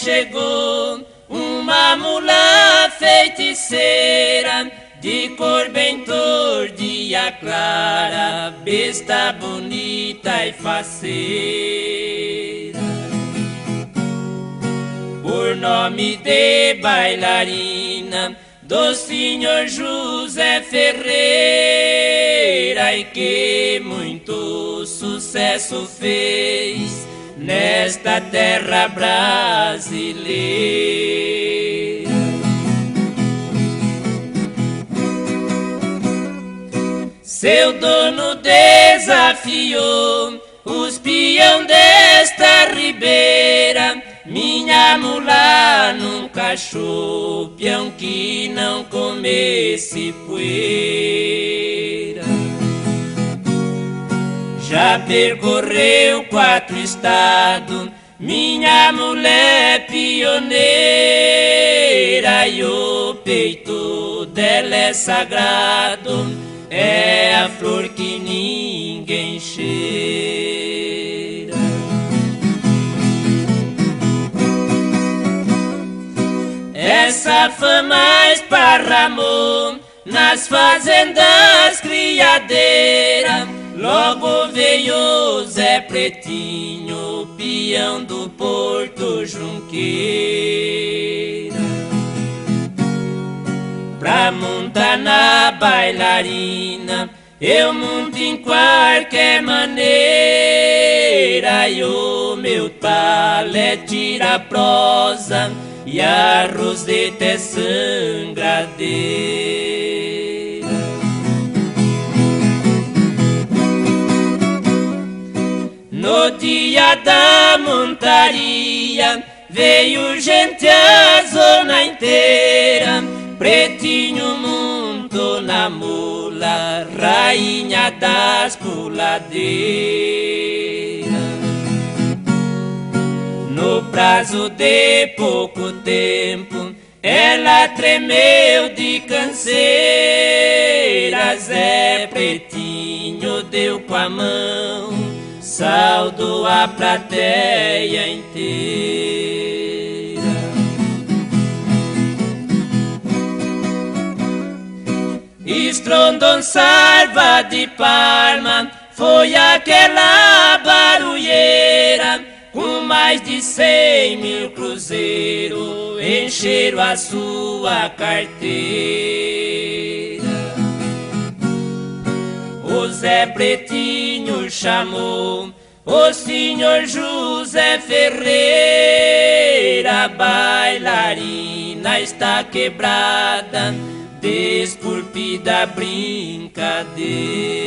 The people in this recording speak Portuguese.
chegou uma mula feiticeira, de cor bem tordia clara, besta bonita e faceira. Por nome de bailarina do senhor José Ferreira, e que muito sucesso fez nesta terra brasileira. Seu dono desafiou os peão desta ribeira, minha mula nunca achou peão que não comesse poeira. Já percorreu 4 estados, minha mulher pioneira, e o peito dela é sagrado, é a flor que ninguém cheira. Essa fama esparramou nas fazendas criadeiras, logo veio Zé Pretinho, peão do Porto Junqueira, pra montar na bailarina. Eu monto em qualquer maneira, e o meu talé tira prosa, e a roseta é sangradeira. No dia da montaria veio gente a zona inteira, Pretinho montou na mula, rainha das puladeiras. No prazo de pouco tempo, ela tremeu de canseira. Zé Pretinho deu com a mão, saudou a plateia inteira. Estrondou salva de palma, foi aquela barulheira, com mais de 100 mil cruzeiros encheram a sua carteira. O Zé Pretinho chamou o senhor José Ferreira, a bailarina está quebrada, desculpe da brincadeira.